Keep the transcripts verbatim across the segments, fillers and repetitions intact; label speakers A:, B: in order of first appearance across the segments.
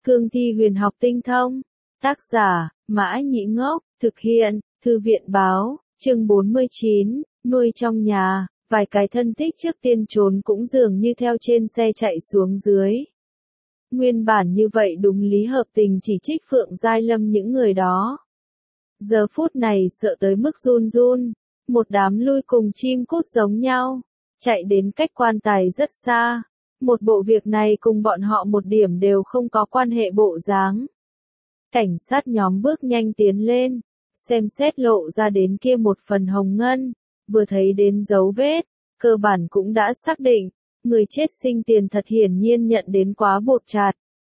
A: Cương thi huyền học tinh thông. Tác giả, Mã Nhĩ Ngốc, thực hiện, Thư viện báo, chương bốn mươi chín, nuôi trong nhà, vài cái thân thích trước tiên trốn cũng dường như theo trên xe chạy xuống dưới. Nguyên bản như vậy đúng lý hợp tình chỉ trích Phượng Giai Lâm những người đó. Giờ phút này sợ tới mức run run, một đám lui cùng chim cút giống nhau, chạy đến cách quan tài rất xa. Một bộ việc này cùng bọn họ một điểm đều không có quan hệ bộ dáng. Cảnh sát nhóm bước nhanh tiến lên, xem xét lộ ra đến kia một phần hồng ngân, vừa thấy đến dấu vết, cơ bản cũng đã xác định, người chết sinh tiền thật hiển nhiên nhận đến quá bột chạt.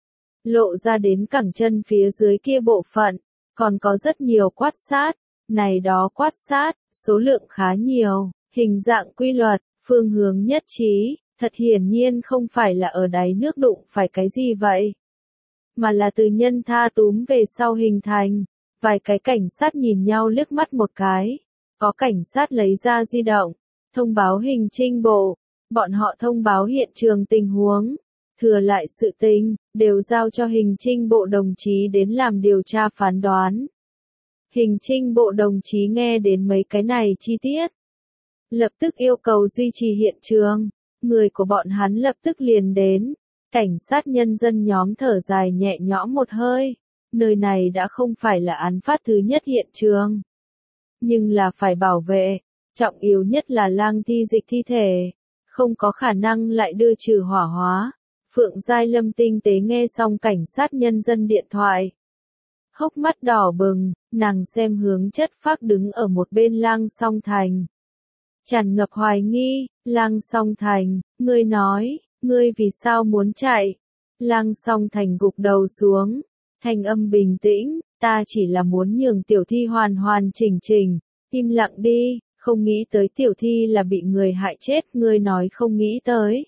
A: Lộ ra đến cẳng chân phía dưới kia bộ phận, còn có rất nhiều quát sát, này đó quát sát, số lượng khá nhiều, hình dạng quy luật, phương hướng nhất trí. Thật hiển nhiên không phải là ở đáy nước đụng phải cái gì vậy, mà là từ nhân tha túm về sau hình thành. Vài cái cảnh sát nhìn nhau liếc mắt một cái, có cảnh sát lấy ra di động, thông báo hình trinh bộ, bọn họ thông báo hiện trường tình huống, thừa lại sự tình, đều giao cho hình trinh bộ đồng chí đến làm điều tra phán đoán. Hình trinh bộ đồng chí nghe đến mấy cái này chi tiết, lập tức yêu cầu duy trì hiện trường. Người của bọn hắn lập tức liền đến, cảnh sát nhân dân nhóm thở dài nhẹ nhõm một hơi, nơi này đã không phải là án phát thứ nhất hiện trường, nhưng là phải bảo vệ, trọng yếu nhất là lang thi dịch thi thể, không có khả năng lại đưa trừ hỏa hóa. Phượng Giai Lâm tinh tế nghe xong cảnh sát nhân dân điện thoại, hốc mắt đỏ bừng, nàng xem hướng chất phác đứng ở một bên Lang Song Thành. Tràn ngập hoài nghi, Lang Song Thành, ngươi nói, ngươi vì sao muốn chạy? Lang Song Thành gục đầu xuống, thanh âm bình tĩnh, ta chỉ là muốn nhường tiểu thi hoàn hoàn chỉnh chỉnh, im lặng đi, không nghĩ tới tiểu thi là bị người hại chết, ngươi nói không nghĩ tới.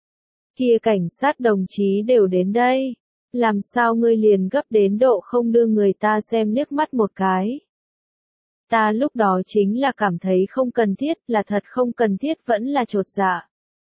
A: Kia cảnh sát đồng chí đều đến đây, làm sao ngươi liền gấp đến độ không đưa người ta xem liếc mắt một cái? Ta lúc đó chính là cảm thấy không cần thiết, là thật không cần thiết vẫn là chột dạ.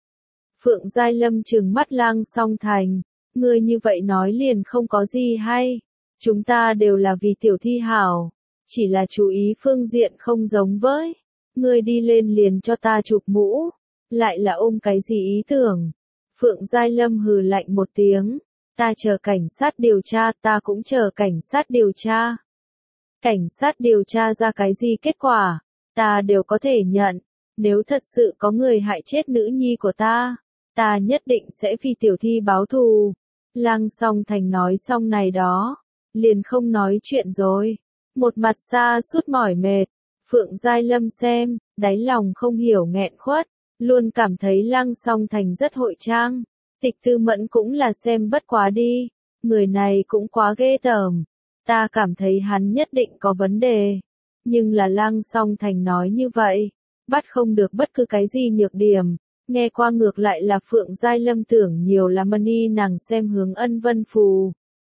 A: Phượng Giai Lâm trừng mắt Lang Song Thành, ngươi như vậy nói liền không có gì hay, chúng ta đều là vì tiểu thi hảo, chỉ là chú ý phương diện không giống với, ngươi đi lên liền cho ta chụp mũ, lại là ôm cái gì ý tưởng. Phượng Giai Lâm hừ lạnh một tiếng, ta chờ cảnh sát điều tra, ta cũng chờ cảnh sát điều tra. Cảnh sát điều tra ra cái gì kết quả, ta đều có thể nhận, nếu thật sự có người hại chết nữ nhi của ta, ta nhất định sẽ vì tiểu thi báo thù. Lang Song Thành nói xong này đó, liền không nói chuyện rồi, một mặt xa sút mỏi mệt. Phượng Giai Lâm xem, đáy lòng không hiểu nghẹn khuất, luôn cảm thấy Lang Song Thành rất hội trang. Tịch Tư Mẫn cũng là xem bất quá đi, người này cũng quá ghê tởm. Ta cảm thấy hắn nhất định có vấn đề, nhưng là Lang Song Thành nói như vậy, bắt không được bất cứ cái gì nhược điểm, nghe qua ngược lại là Phượng Giai Lâm tưởng nhiều là money nàng xem hướng Ân Vân Phù.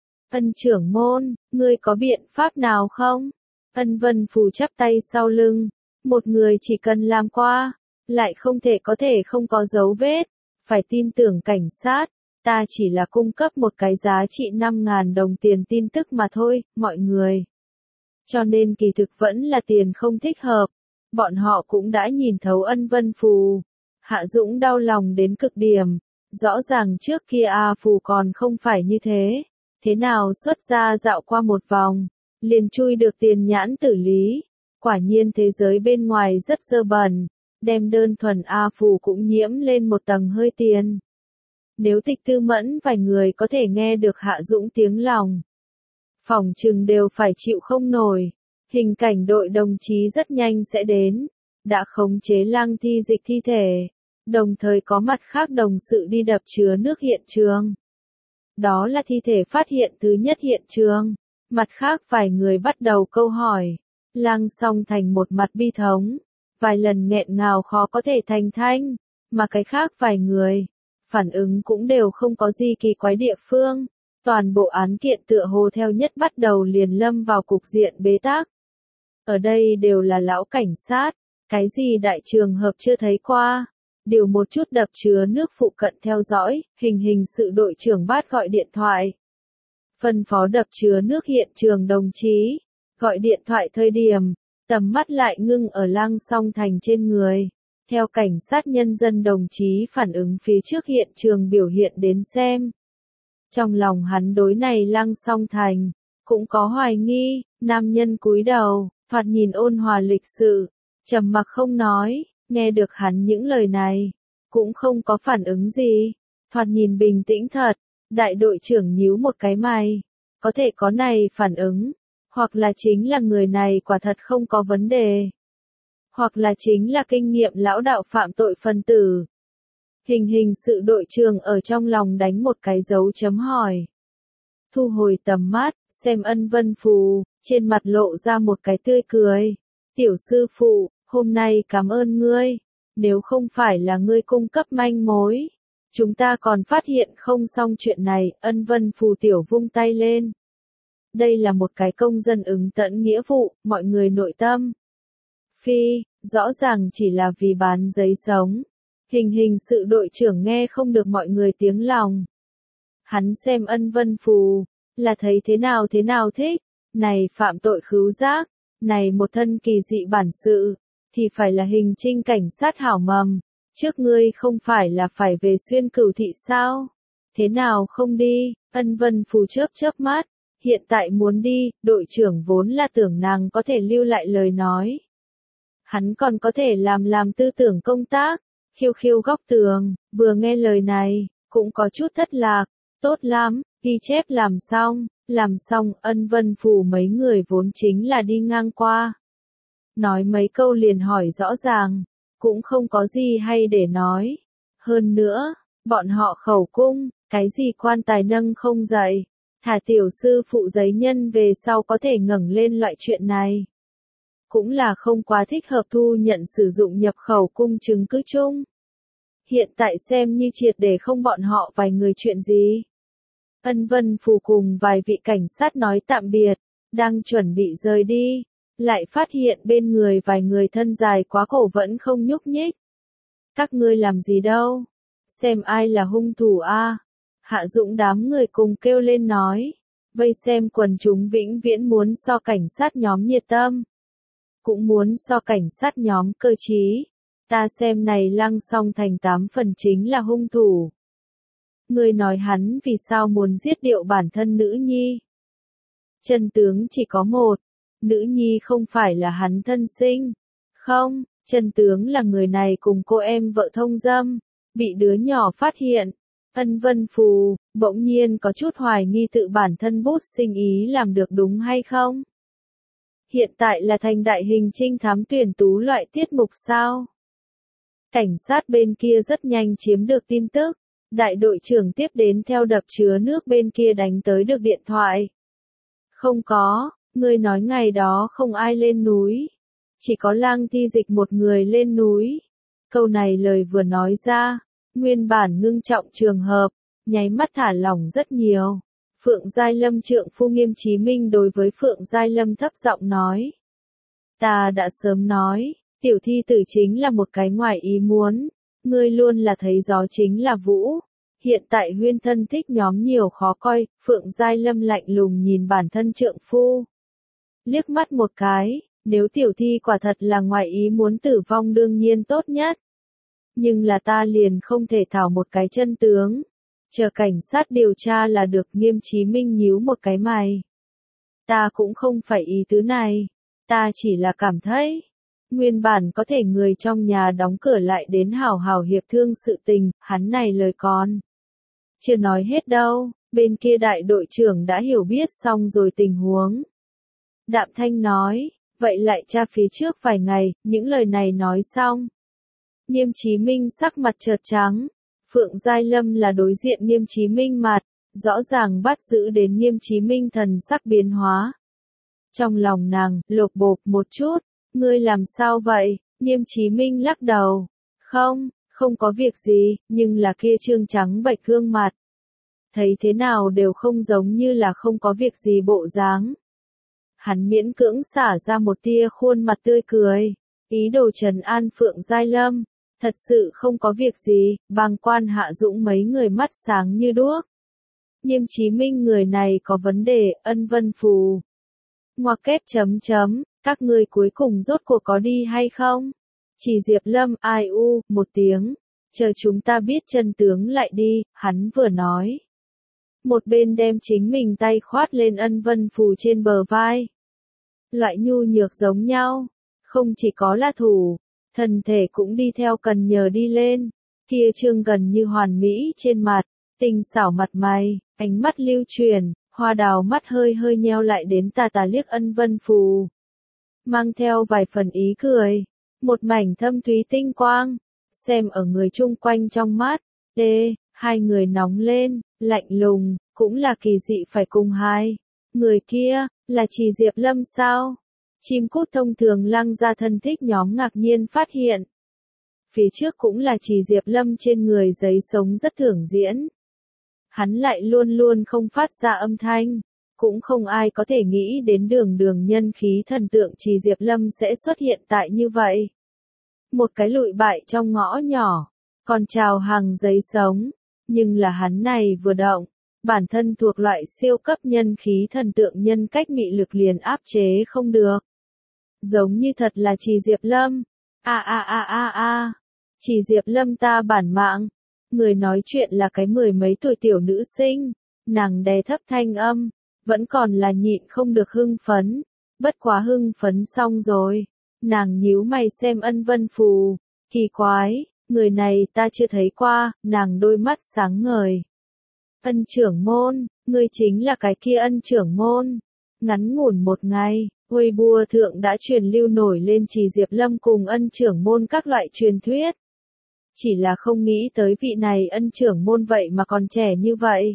A: Ân trưởng môn, ngươi có biện pháp nào không? Ân Vân Phù chắp tay sau lưng, một người chỉ cần làm qua, lại không thể có thể không có dấu vết, phải tin tưởng cảnh sát. Ta chỉ là cung cấp một cái giá trị năm ngàn đồng tiền tin tức mà thôi, mọi người. Cho nên kỳ thực vẫn là tiền không thích hợp. Bọn họ cũng đã nhìn thấu Ân Vân Phù. Hạ Dũng đau lòng đến cực điểm. Rõ ràng trước kia A Phù còn không phải như thế. Thế nào xuất ra dạo qua một vòng, liền chui được tiền nhãn tử lý. Quả nhiên thế giới bên ngoài rất dơ bẩn. Đem đơn thuần A Phù cũng nhiễm lên một tầng hơi tiền. Nếu Tịch Tư Mẫn vài người có thể nghe được Hạ Dũng tiếng lòng, phỏng chừng đều phải chịu không nổi. Hình cảnh đội đồng chí rất nhanh sẽ đến, đã khống chế Lang thi dịch thi thể, đồng thời có mặt khác đồng sự đi đập chứa nước hiện trường. Đó là thi thể phát hiện thứ nhất hiện trường. Mặt khác vài người bắt đầu câu hỏi. Lang Song Thành một mặt bi thống, vài lần nghẹn ngào khó có thể thành thanh, mà cái khác vài người phản ứng cũng đều không có gì kỳ quái địa phương. Toàn bộ án kiện tựa hồ theo nhất bắt đầu liền lâm vào cục diện bế tắc. Ở đây đều là lão cảnh sát, cái gì đại trường hợp chưa thấy qua. Điều một chút đập chứa nước phụ cận theo dõi, hình hình sự đội trưởng Bát gọi điện thoại. phân phó đập chứa nước hiện trường đồng chí, gọi điện thoại thời điểm, tầm mắt lại ngưng ở Lăng Song Thành trên người. Theo cảnh sát nhân dân đồng chí phản ứng phía trước hiện trường biểu hiện đến xem. Trong lòng hắn đối này Lăng Song Thành, cũng có hoài nghi, nam nhân cúi đầu, thoạt nhìn ôn hòa lịch sự, trầm mặc không nói, nghe được hắn những lời này, cũng không có phản ứng gì, thoạt nhìn bình tĩnh thật, đại đội trưởng nhíu một cái mày, có thể có này phản ứng, hoặc là chính là người này quả thật không có vấn đề, hoặc là chính là kinh nghiệm lão đạo phạm tội phân tử. Hình hình sự đội trưởng ở trong lòng đánh một cái dấu chấm hỏi. Thu hồi tầm mắt, xem Ân Vân Phù, trên mặt lộ ra một cái tươi cười. Tiểu sư phụ, hôm nay cảm ơn ngươi, nếu không phải là ngươi cung cấp manh mối, chúng ta còn phát hiện không xong chuyện này. Ân Vân Phù tiểu vung tay lên. Đây là một cái công dân ứng tận nghĩa vụ, mọi người nội tâm. Phi, rõ ràng chỉ là vì bán giấy sống. Hình hình sự đội trưởng nghe không được mọi người tiếng lòng. Hắn xem Ân Vân Phù, là thấy thế nào thế nào thích, này phạm tội khứu giác, này một thân kỳ dị bản sự, thì phải là hình trinh cảnh sát hảo mầm, trước ngươi không phải là phải về Xuyên Cửu thị sao? Thế nào không đi? Ân Vân Phù chớp chớp mắt, hiện tại muốn đi, đội trưởng vốn là tưởng nàng có thể lưu lại lời nói. Hắn còn có thể làm làm tư tưởng công tác, khiêu khiêu góc tường, vừa nghe lời này, cũng có chút thất lạc, tốt lắm, ghi chép làm xong, làm xong. Ân Vân Phù mấy người vốn chính là đi ngang qua. Nói mấy câu liền hỏi rõ ràng, cũng không có gì hay để nói. Hơn nữa, bọn họ khẩu cung, cái gì quan tài nâng không dậy, thả tiểu sư phụ giấy nhân về sau có thể ngẩng lên loại chuyện này. Cũng là không quá thích hợp thu nhận sử dụng nhập khẩu cung chứng cứ chung. Hiện tại xem như triệt để không bọn họ vài người chuyện gì. Ân Vân Phù cùng vài vị cảnh sát nói tạm biệt, đang chuẩn bị rời đi, lại phát hiện bên người vài người thân dài quá cổ vẫn không nhúc nhích. Các ngươi làm gì đâu? Xem ai là hung thủ a? Hạ Dũng đám người cùng kêu lên nói, vây xem quần chúng vĩnh viễn muốn so cảnh sát nhóm nhiệt tâm, cũng muốn so cảnh sát nhóm cơ trí. Ta xem này Lăng Song Thành tám phần chính là hung thủ. Người nói hắn vì sao muốn giết điệu bản thân nữ nhi. Chân tướng chỉ có một, nữ nhi không phải là hắn thân sinh. Không, chân tướng là người này cùng cô em vợ thông dâm, bị đứa nhỏ phát hiện. Ân Vân Phù, bỗng nhiên có chút hoài nghi tự bản thân bút sinh ý làm được đúng hay không. Hiện tại là thành đại hình trinh thám tuyển tú loại tiết mục sao? Cảnh sát bên kia rất nhanh chiếm được tin tức, đại đội trưởng tiếp đến theo đập chứa nước bên kia đánh tới được điện thoại. Không có, ngươi nói ngày đó không ai lên núi, chỉ có Lang Thi Dịch một người lên núi. Câu này lời vừa nói ra, nguyên bản ngưng trọng trường hợp, nháy mắt thả lỏng rất nhiều. Phượng Giai Lâm trượng phu Nghiêm Chí Minh đối với Phượng Giai Lâm thấp giọng nói. Ta đã sớm nói, tiểu thi tử chính là một cái ngoài ý muốn, ngươi luôn là thấy gió chính là vũ. Hiện tại Huyên thân thích nhóm nhiều khó coi, Phượng Giai Lâm lạnh lùng nhìn bản thân trượng phu. Liếc mắt một cái, nếu tiểu thi quả thật là ngoài ý muốn tử vong đương nhiên tốt nhất. Nhưng là ta liền không thể thảo một cái chân tướng. Chờ cảnh sát điều tra là được. Nghiêm Chí Minh nhíu một cái mày. Ta cũng không phải ý tứ này. Ta chỉ là cảm thấy. Nguyên bản có thể người trong nhà đóng cửa lại đến hào hào hiệp thương sự tình. Hắn này lời còn chưa nói hết đâu. Bên kia đại đội trưởng đã hiểu biết xong rồi tình huống. Đạm Thanh nói. Vậy lại tra phía trước vài ngày. Những lời này nói xong. Nghiêm Chí Minh sắc mặt chợt trắng. Phượng Giai Lâm là đối diện Nghiêm Chí Minh mặt, rõ ràng bắt giữ đến Nghiêm Chí Minh thần sắc biến hóa. Trong lòng nàng, lột bột một chút, ngươi làm sao vậy? Nghiêm Chí Minh lắc đầu. Không, không có việc gì, nhưng là kia trương trắng bệch gương mặt. Thấy thế nào đều không giống như là không có việc gì bộ dáng. Hắn miễn cưỡng xả ra một tia khuôn mặt tươi cười, ý đồ trấn an Phượng Giai Lâm. Thật sự không có việc gì, bàng quan Hạ Dũng mấy người mắt sáng như đuốc. Nghiêm Chí Minh người này có vấn đề, Ân Vân Phù. Ngoặc kép chấm chấm, các ngươi cuối cùng rốt cuộc có đi hay không? Chỉ Diệp Lâm, ai u, một tiếng. Chờ chúng ta biết chân tướng lại đi, hắn vừa nói. Một bên đem chính mình tay khoát lên Ân Vân Phù trên bờ vai. Loại nhu nhược giống nhau, không chỉ có là thủ, thân thể cũng đi theo cần nhờ đi lên. Kia trương gần như hoàn mỹ trên mặt, tinh xảo mặt mày, ánh mắt lưu truyền, hoa đào mắt hơi hơi nheo lại đến tà tà liếc Ân Vân Phù. Mang theo vài phần ý cười, một mảnh thâm thúy tinh quang, xem ở người chung quanh trong mắt, đê, hai người nóng lên, lạnh lùng, cũng là kỳ dị phải cùng hai. Người kia, là Chỉ Diệp Lâm sao? Chim cút thông thường lăng ra thân thích nhóm ngạc nhiên phát hiện. Phía trước cũng là Chỉ Diệp Lâm trên người giấy sống rất thường diễn. Hắn lại luôn luôn không phát ra âm thanh, cũng không ai có thể nghĩ đến đường đường nhân khí thần tượng Chỉ Diệp Lâm sẽ xuất hiện tại như vậy. Một cái lụi bại trong ngõ nhỏ, còn chào hàng giấy sống, nhưng là hắn này vừa động, bản thân thuộc loại siêu cấp nhân khí thần tượng nhân cách mị lực liền áp chế không được. Giống như thật là Chỉ Diệp Lâm. A a a a a. Chỉ Diệp Lâm ta bản mạng. Người nói chuyện là cái mười mấy tuổi tiểu nữ sinh, nàng đè thấp thanh âm, vẫn còn là nhịn không được hưng phấn. Bất quá hưng phấn xong rồi, nàng nhíu mày xem Ân Vân Phù, kỳ quái, người này ta chưa thấy qua, nàng đôi mắt sáng ngời. Ân trưởng môn, ngươi chính là cái kia Ân trưởng môn. Ngắn ngủn một ngày, Weibo thượng đã truyền lưu nổi lên Chỉ Diệp Lâm cùng Ân trưởng môn các loại truyền thuyết. Chỉ là không nghĩ tới vị này Ân trưởng môn vậy mà còn trẻ như vậy.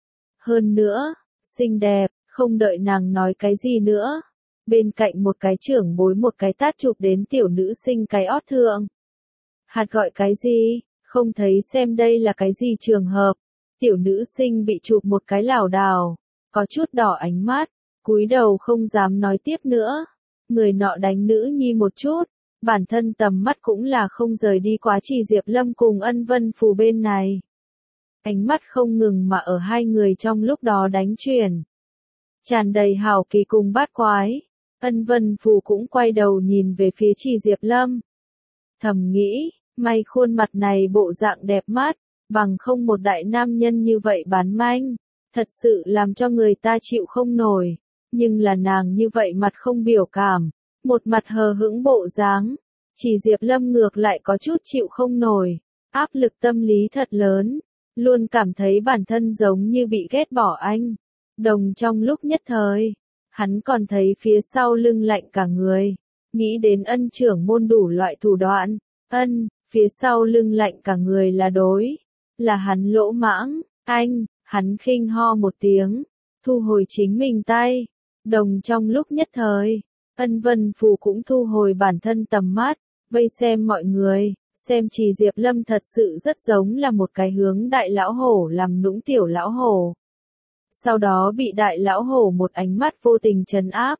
A: Hơn nữa, xinh đẹp, không đợi nàng nói cái gì nữa. Bên cạnh một cái trưởng bối một cái tát chụp đến tiểu nữ sinh cái ót thượng. Hạt gọi cái gì, không thấy xem đây là cái gì trường hợp. Tiểu nữ sinh bị chụp một cái lảo đảo, có chút đỏ ánh mắt, cúi đầu không dám nói tiếp nữa. Người nọ đánh nữ nhi một chút, bản thân tầm mắt cũng là không rời đi quá Chỉ Diệp Lâm cùng Ân Vân Phù bên này. Ánh mắt không ngừng mà ở hai người trong lúc đó đánh chuyển. Tràn đầy hào kỳ cùng bát quái. Ân Vân Phù cũng quay đầu nhìn về phía Chỉ Diệp Lâm. Thầm nghĩ, may khuôn mặt này bộ dạng đẹp mắt, bằng không một đại nam nhân như vậy bán manh, thật sự làm cho người ta chịu không nổi. Nhưng là nàng như vậy mặt không biểu cảm, một mặt hờ hững bộ dáng, Chỉ Diệp Lâm ngược lại có chút chịu không nổi, áp lực tâm lý thật lớn, luôn cảm thấy bản thân giống như bị ghét bỏ anh. Đồng trong lúc nhất thời, hắn còn thấy phía sau lưng lạnh cả người, nghĩ đến Ân trưởng môn đủ loại thủ đoạn, Ân, phía sau lưng lạnh cả người là đối, là hắn lỗ mãng, anh, hắn khinh ho một tiếng, thu hồi chính mình tay. Đồng trong lúc nhất thời, Ân Vân Phù cũng thu hồi bản thân tầm mắt, vây xem mọi người, xem Chỉ Diệp Lâm thật sự rất giống là một cái hướng đại lão hổ làm nũng tiểu lão hổ. Sau đó bị đại lão hổ một ánh mắt vô tình trấn áp.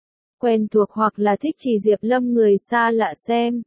A: Quen thuộc hoặc là thích Chỉ Diệp Lâm người xa lạ xem.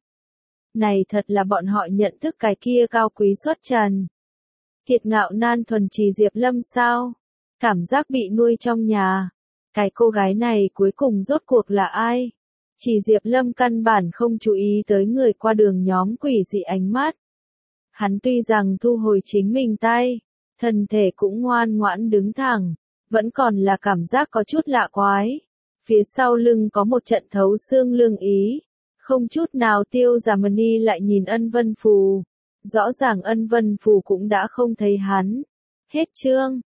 A: Này thật là bọn họ nhận thức cái kia cao quý xuất trần. Kiệt ngạo nan thuần Chỉ Diệp Lâm sao? Cảm giác bị nuôi trong nhà. Cái cô gái này cuối cùng rốt cuộc là ai? Chỉ Diệp Lâm căn bản không chú ý tới người qua đường nhóm quỷ dị ánh mắt. Hắn tuy rằng thu hồi chính mình tay, thân thể cũng ngoan ngoãn đứng thẳng, vẫn còn là cảm giác có chút lạ quái. Phía sau lưng có một trận thấu xương lương ý, không chút nào tiêu giả mani lại nhìn Ân Vân Phù. Rõ ràng Ân Vân Phù cũng đã không thấy hắn. Hết chương.